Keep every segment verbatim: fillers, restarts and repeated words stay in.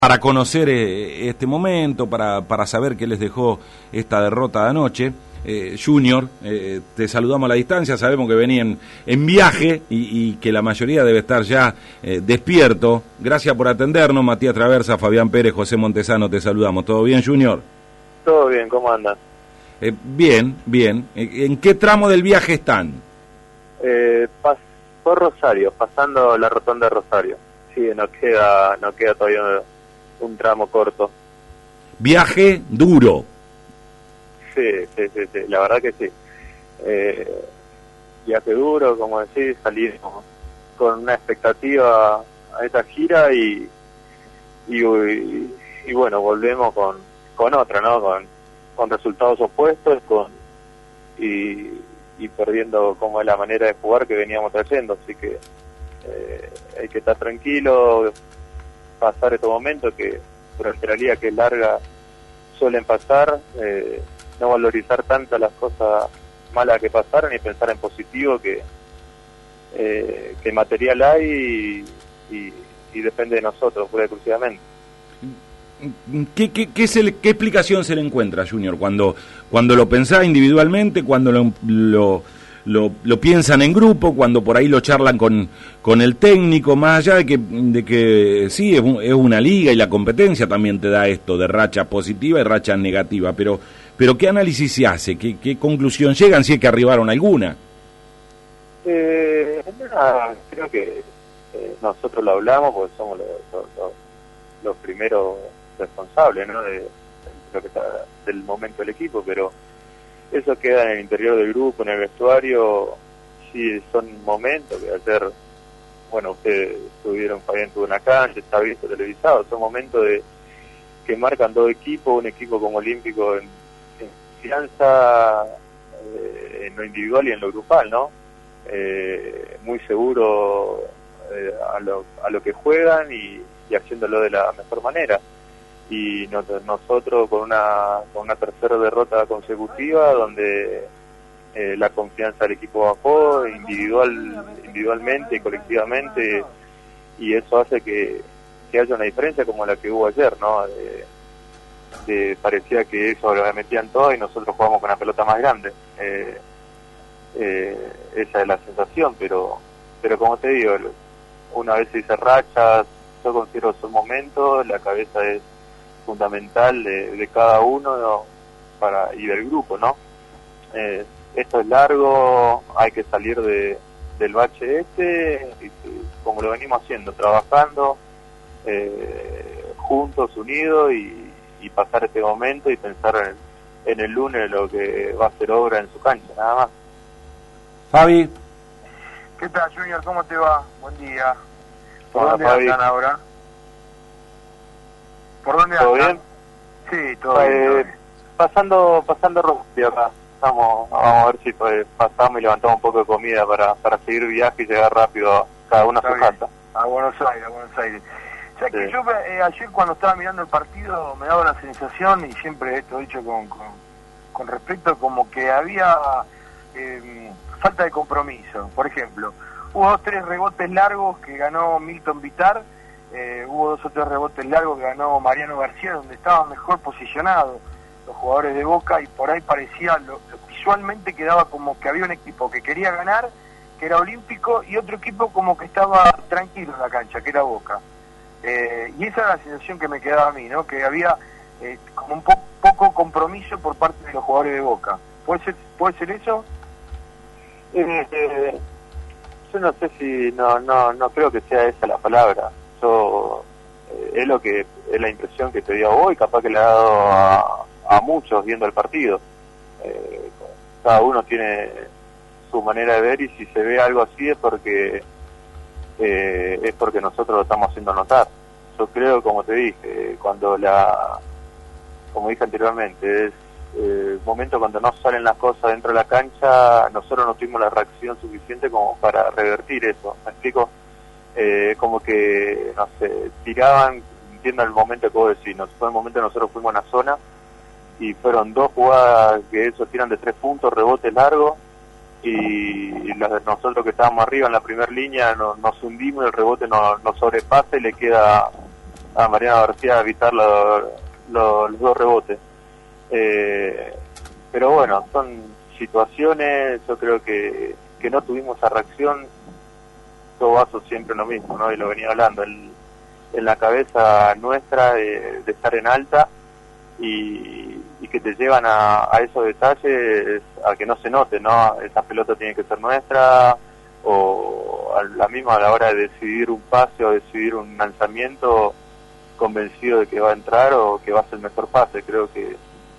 para conocer eh, este momento, para, para saber qué les dejó esta derrota de anoche. Eh, Junior, eh, te saludamos a la distancia, sabemos que venían en viaje y, y que la mayoría debe estar ya eh, despierto. Gracias por atendernos, Matías Traversa, Fabián Pérez, José Montesano, te saludamos. ¿Todo bien, Junior? Todo bien, ¿cómo andan? Eh, bien, bien. ¿En qué tramo del viaje están? Eh, pas por Rosario, pasando la rotonda de Rosario. Sí, nos queda, nos queda todavía un tramo corto. Viaje duro. Sí, sí, sí, sí, la verdad que sí. Eh, viaje duro, como decís, salimos con una expectativa a esta gira y y, y, y bueno, volvemos con, con otra, ¿no? Con, con resultados opuestos, con y, y perdiendo como es la manera de jugar que veníamos trayendo, así que eh, hay que estar tranquilo, pasar estos momentos que durante la liga que es larga suelen pasar, eh, no valorizar tanto las cosas malas que pasaron y pensar en positivo que eh, que material hay y, y, y depende de nosotros pura y exclusivamente. ¿Qué, qué, qué, se le, ¿Qué explicación se le encuentra, Junior, cuando cuando lo pensás individualmente, cuando lo, lo, lo, lo piensan en grupo, cuando por ahí lo charlan con, con el técnico, más allá de que, de que sí, es, un, es una liga y la competencia también te da esto de racha positiva y racha negativa, pero pero ¿qué análisis se hace? ¿Qué, qué conclusión llegan si es que arribaron alguna? Eh, nada, creo que eh, nosotros lo hablamos porque somos los, los, los, los primeros responsables, ¿no? de, de lo que está, del momento del equipo, pero eso queda en el interior del grupo, en el vestuario. Sí, son momentos que ayer, bueno, ustedes estuvieron, Fabián tuvo una cancha, está visto televisado, son momentos de que marcan dos equipos, un equipo como Olímpico en, en confianza, eh, en lo individual y en lo grupal, ¿no? Eh, muy seguro eh, a, lo, a lo que juegan y, y haciéndolo de la mejor manera. Y no, nosotros con una con una tercera derrota consecutiva donde eh, la confianza del equipo bajó individual individualmente y colectivamente, y eso hace que, que haya una diferencia como la que hubo ayer, ¿no? De, de, parecía que eso lo metían todo y nosotros jugamos con una pelota más grande. Eh, eh, esa es la sensación, pero pero como te digo, una vez se dice rachas, yo considero esos momentos, la cabeza es fundamental de, de cada uno, ¿no? Para y del grupo, ¿no? Eh, esto es largo, hay que salir de, del bache este, y, y, como lo venimos haciendo, trabajando eh, juntos, unidos, y, y pasar este momento y pensar en, en el lunes lo que va a ser obra en su cancha, nada más. Fabi. ¿Qué tal, Junior? ¿Cómo te va? Buen día. ¿Por Hola, dónde Fabi. andan ahora? ¿Por dónde ¿Todo andan? bien? Sí, todo eh, bien, todo bien. Pasando, pasando Rosario acá. Estamos, vamos a ver si pues, pasamos y levantamos un poco de comida para, para seguir viaje y llegar rápido a cada uno a su casa. A Buenos Aires, a Buenos Aires. ¿Sabes Sí. que yo eh, ayer cuando estaba mirando el partido me daba la sensación, y siempre esto he dicho con, con, con respecto, como que había eh, falta de compromiso? Por ejemplo, hubo dos tres rebotes largos que ganó Milton Vitar, eh, hubo dos o tres rebotes largos que ganó Mariano García, donde estaban mejor posicionados los jugadores de Boca, y por ahí parecía, lo, lo, visualmente quedaba como que había un equipo que quería ganar, que era Olímpico, y otro equipo como que estaba tranquilo en la cancha, que era Boca. Eh, y esa era la sensación que me quedaba a mí, ¿no? Que había eh, como un po poco compromiso por parte de los jugadores de Boca. ¿Puede ser, puede ser eso? Eh, eh, yo no sé si, no, no, no creo que sea esa la palabra. Yo, eh, es lo que, es la impresión que te dio hoy, capaz que le ha dado a, a muchos viendo el partido. Eh, cada uno tiene su manera de ver, y si se ve algo así es porque eh, es porque nosotros lo estamos haciendo notar. Yo creo, como te dije, cuando la, como dije anteriormente, es el eh, momento cuando no salen las cosas dentro de la cancha, nosotros no tuvimos la reacción suficiente como para revertir eso. ¿Me explico? Eh, como que, no sé, tiraban, entiendo el momento que vos decís, no, fue el momento que nosotros fuimos a una zona y fueron dos jugadas que esos tiran de tres puntos, rebote largo, y las de nosotros que estábamos arriba en la primera línea no, nos hundimos y el rebote nos, nos sobrepasa y le queda a Mariano García a evitar lo, lo, los dos rebotes. Eh, pero bueno, son situaciones, yo creo que, que no tuvimos esa reacción. Todo vaso siempre lo mismo, ¿no? Y lo venía hablando, el, en la cabeza nuestra de, de estar en alta y, y que te llevan a, a esos detalles, a que no se note, ¿no? Esa pelota tiene que ser nuestra, o a la misma a la hora de decidir un pase o decidir un lanzamiento, convencido de que va a entrar o que va a ser el mejor pase. Creo que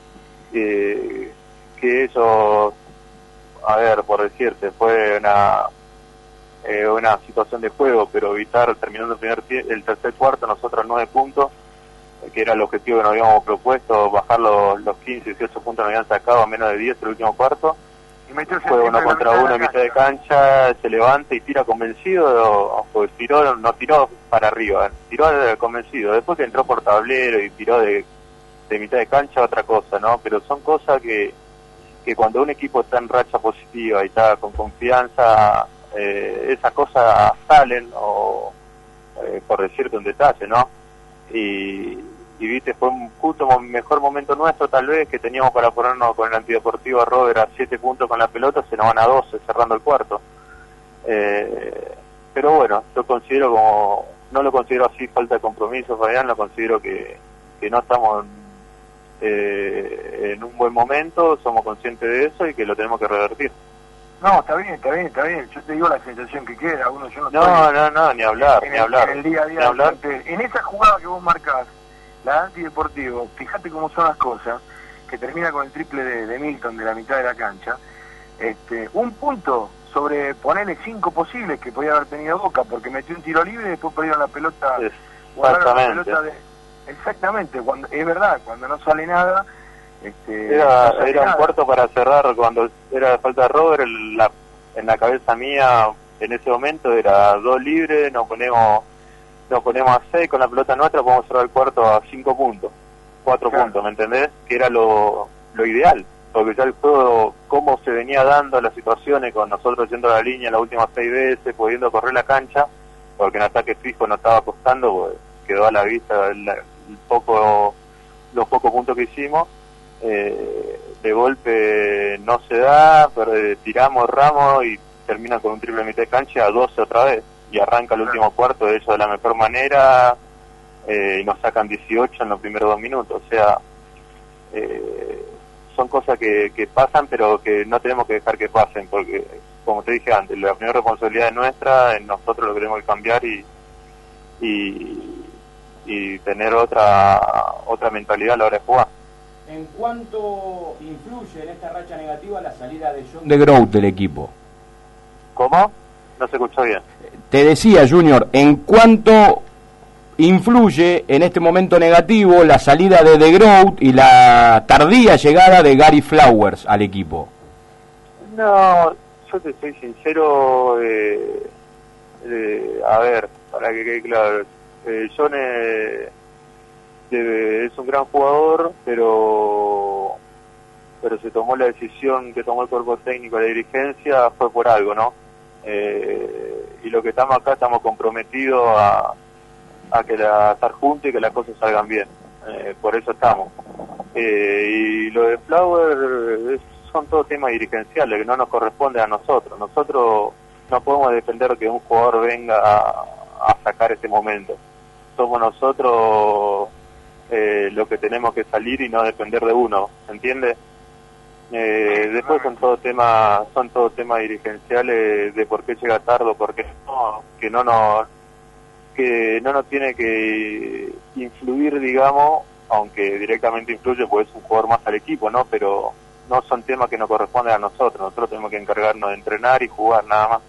que, que eso, a ver, por decirte, fue una eh, una situación de juego, pero evitar, terminando el primer el tercer cuarto, nosotros nueve puntos, que era el objetivo que nos habíamos propuesto, bajar los, los quince, dieciocho puntos que nos habían sacado a menos de diez el último cuarto. Fue uno contra uno en mitad de cancha, se levanta y tira convencido, o tiró, no tiró para arriba, tiró convencido. Después que entró por tablero y tiró de, de mitad de cancha, otra cosa, ¿no? Pero son cosas que, que cuando un equipo está en racha positiva y está con confianza, eh, esas cosas salen, o eh, por decirte un detalle, ¿no? Y, y viste, fue un justo mejor momento nuestro, tal vez, que teníamos para ponernos con el antideportivo a Robert a siete puntos con la pelota, se nos van a doce cerrando el cuarto. Eh, pero bueno, yo considero como, no lo considero así falta de compromiso, Fabián, lo considero que, que no estamos eh, en un buen momento, somos conscientes de eso y que lo tenemos que revertir. No, está bien, está bien, está bien. Yo te digo la sensación que queda. Uno, yo no, no, estoy no, no, ni hablar, en ni el, hablar. En el día a día, ni hablar. En esa jugada que vos marcás, la de antideportivo, fíjate cómo son las cosas, que termina con el triple de, de Milton de la mitad de la cancha. Este, un punto sobre ponerle cinco posibles que podía haber tenido Boca, porque metió un tiro libre y después perdieron la pelota. Exactamente. La pelota de, exactamente, cuando, es verdad, cuando no sale nada. Este, era no era un cuarto para cerrar, cuando era de falta de Robert, el, la, en la cabeza mía en ese momento era dos libres, nos ponemos nos ponemos a seis con la pelota nuestra, podemos cerrar el cuarto a cinco puntos, cuatro claro. puntos, ¿me entendés? Que era lo, lo ideal, porque ya el juego, cómo se venía dando las situaciones con nosotros yendo a la línea las últimas seis veces, pudiendo correr la cancha, porque en ataque fijo no estaba costando, pues quedó a la vista el, el poco los pocos puntos que hicimos. Eh, de golpe no se da, pero eh, tiramos, ramos y termina con un triple mitad de cancha a doce otra vez y arranca el último cuarto de eso de la mejor manera, eh, y nos sacan dieciocho en los primeros dos minutos. O sea, eh, son cosas que, que pasan, pero que no tenemos que dejar que pasen, porque como te dije antes, la primera responsabilidad es nuestra, en nosotros lo tenemos que cambiar y y, y tener otra otra mentalidad a la hora de jugar. ¿En cuánto influye en esta racha negativa la salida de John de Groot del equipo? ¿Cómo? No se escuchó bien. Te decía, Junior, ¿en cuánto influye en este momento negativo la salida de De Groot y la tardía llegada de Gary Flowers al equipo? No, yo te soy sincero, eh, eh, a ver, para que quede claro, eh, John eh, es un gran jugador, pero pero se tomó la decisión que tomó el cuerpo técnico, la dirigencia, fue por algo, ¿no? Eh, y lo que estamos acá, estamos comprometidos a, a que la, estar juntos y que las cosas salgan bien, eh, por eso estamos. Eh, y lo de Flower es, son todos temas dirigenciales que no nos corresponden a nosotros. Nosotros no podemos depender de que un jugador venga a, a sacar ese momento. Somos nosotros Eh, lo que tenemos que salir y no depender de uno, ¿se entiende? Eh, después son todos temas son todos temas dirigenciales de por qué llega tarde o por qué no, que no nos que no nos tiene que influir, digamos, aunque directamente influye porque es un jugador más al equipo, ¿no? Pero no son temas que nos corresponden a nosotros. Nosotros tenemos que encargarnos de entrenar y jugar, nada más.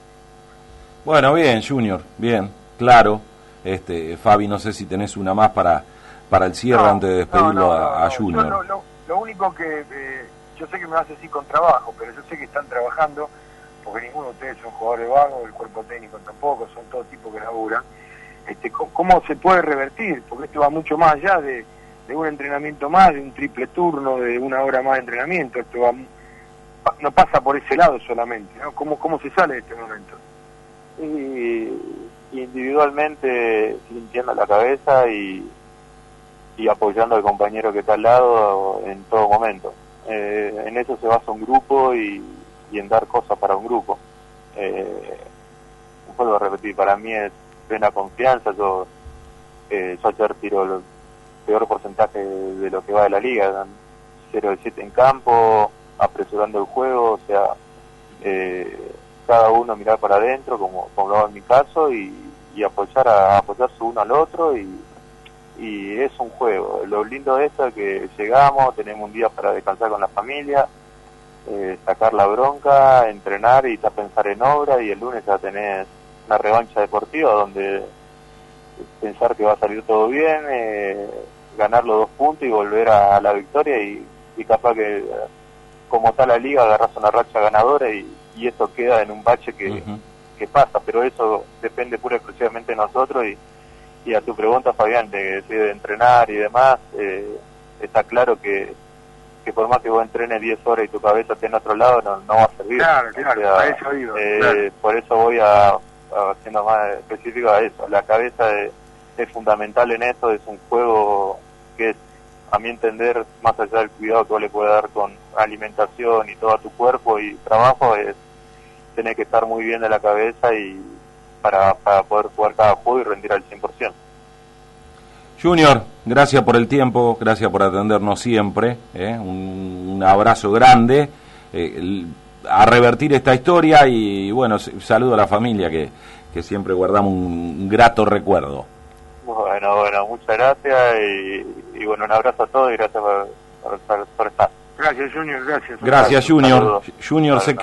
Bueno, bien, Junior, bien, claro. Este, Fabi, no sé si tenés una más para para el cierre, no, antes de despedirlo no, no, a, a no, Junior. Lo, lo, lo único que eh, yo sé que me vas a decir con trabajo, pero yo sé que están trabajando, porque ninguno de ustedes son jugadores vagos, el cuerpo técnico tampoco, son todo tipo que laburan. Este, ¿Cómo se puede revertir? Porque esto va mucho más allá de, de un entrenamiento más, de un triple turno, de una hora más de entrenamiento. Esto va, no pasa por ese lado solamente, ¿no? ¿Cómo, cómo se sale de este momento? Y individualmente limpiando la cabeza y, y apoyando al compañero que está al lado en todo momento. Eh, en eso se basa un grupo y, y en dar cosas para un grupo. Eh, vuelvo a repetir, para mí es plena confianza. Yo, eh, yo ayer tiro el peor porcentaje de, de lo que va de la liga, cero de siete en campo, apresurando el juego, o sea, eh, cada uno mirar para adentro, como, como lo hago en mi caso, y, y apoyar a, apoyarse uno al otro, y, y es un juego. Lo lindo de esto es que llegamos, tenemos un día para descansar con la familia, eh, sacar la bronca, entrenar y ya pensar en obra, y el lunes ya tenés una revancha deportiva donde pensar que va a salir todo bien, eh, ganar los dos puntos y volver a, a la victoria, y, y capaz que como está la liga agarras una racha ganadora y, y esto queda en un bache que, uh-huh. que pasa, pero eso depende pura y exclusivamente de nosotros. Y, y a tu pregunta, Fabián, de, de entrenar y demás, eh, está claro que, que por más que vos entrenes diez horas y tu cabeza esté en otro lado, no, no va a servir. Claro, claro, o sea, a eso digo, eh, claro. Por eso voy a, a siendo más específico a eso. La cabeza es, es fundamental en esto, es un juego que es, a mi entender, más allá del cuidado que vos le puedes dar con alimentación y todo a tu cuerpo y trabajo, es tener que estar muy bien de la cabeza y para, para poder jugar cada juego y rendir al cien por ciento. Junior, gracias por el tiempo, gracias por atendernos siempre, ¿eh? un, un abrazo grande, eh, a revertir esta historia y bueno, saludo a la familia que, que siempre guardamos un, un grato recuerdo. Bueno, bueno, muchas gracias y, y bueno, un abrazo a todos y gracias por, por, por estar. Gracias, Junior, gracias. Gracias, Junior. Junior se